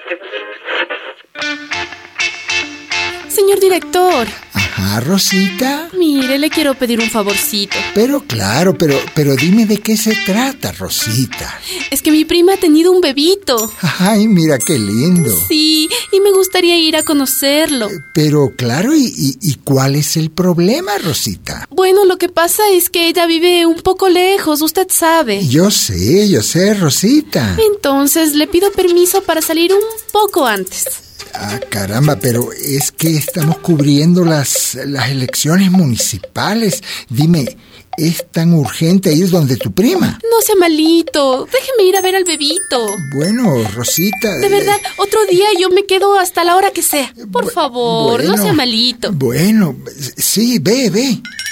Señor director. Ajá, Rosita. Mire, le quiero pedir un favorcito. Pero claro, pero dime de qué se trata, Rosita. Es que mi prima ha tenido un bebito. Ay, mira qué lindo. Sí, y me gustaría ir a conocerlo. Pero claro, ¿y cuál es el problema, Rosita? Bueno, lo que pasa es que ella vive un poco lejos, usted sabe. Yo sé, Rosita. Entonces, le pido permiso para salir un poco antes. Ah, caramba, pero es que estamos cubriendo las elecciones municipales. Dime, ¿es tan urgente ir donde tu prima? No sea malito, déjeme ir a ver al bebito. Bueno, Rosita... De verdad, otro día yo me quedo hasta la hora que sea. Por favor, no sea malito. Bueno, sí, ve.